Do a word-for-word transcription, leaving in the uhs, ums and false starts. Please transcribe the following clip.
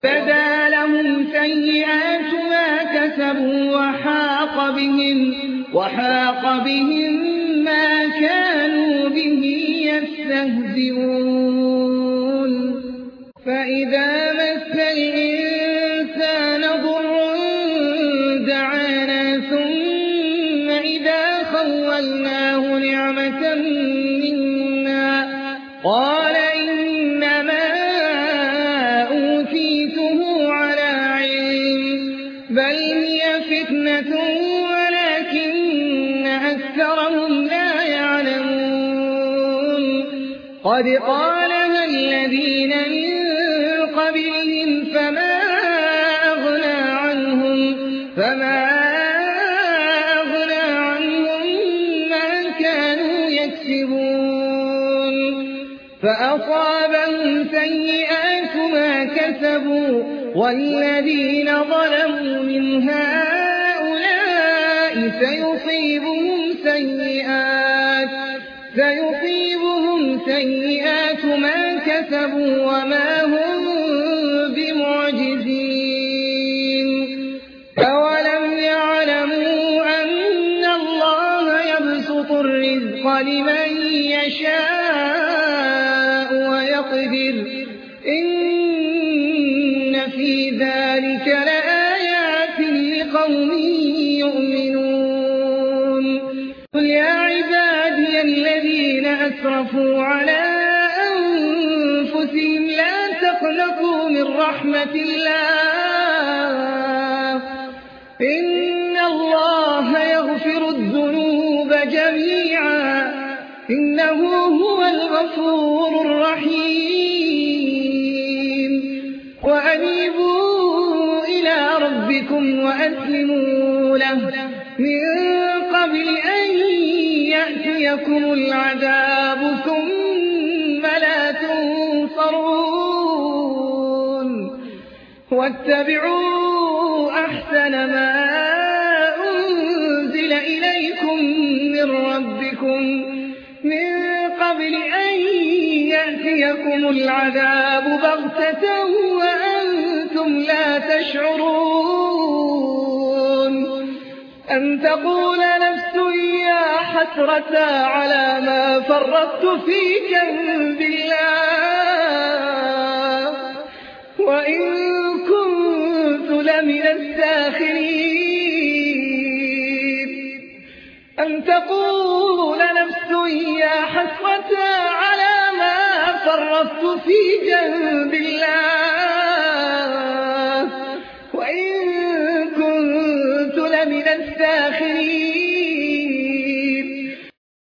وبدا لهم سيئات ما كسبوا وحاق بهم, وحاق بهم ما كانوا به يستهزئون فإذا مس الإنسان ضر دعانا ثم إذا خولناه نعمة منا قال إنما أوتيته على علم بل هي فتنة ولكن أكثرهم لا يعلمون قد قالها الذين من قبلهم فما أغنى عنهم فما أغنى عنهم ما كانوا يكسبون فأصابهم سيئات ما كسبوا والذين ظلموا من هؤلاء سيصيبهم سيئات سيصيبهم سيئات ما كسبوا وما هم بمعجزين أولم يعلموا أن الله يبسط الرزق لمن يشاء ويقدر إن في ذلك لآيات لقوم يؤمنون قل يا عبادي الذين أسرفوا على أنفسهم لا تقنطوا من رحمة الله إن الله يغفر الذنوب جميعا إنه هو الغفور الرحيم وأنيبوا إلى ربكم وأسلموا له من قبل أن يأتيكم العذاب ثم لا تنصرون واتبعوا أحسن ما أنزل إليكم من ربكم من قبل أن يأتيكم العذاب بغتة وأنتم لا تشعرون أن تقول نفس يا حسرة على ما فرطت في جنب الله وإن كنت لمن الساخرين أن تقول نفس يا حسرة على ما فرطت في جنب الله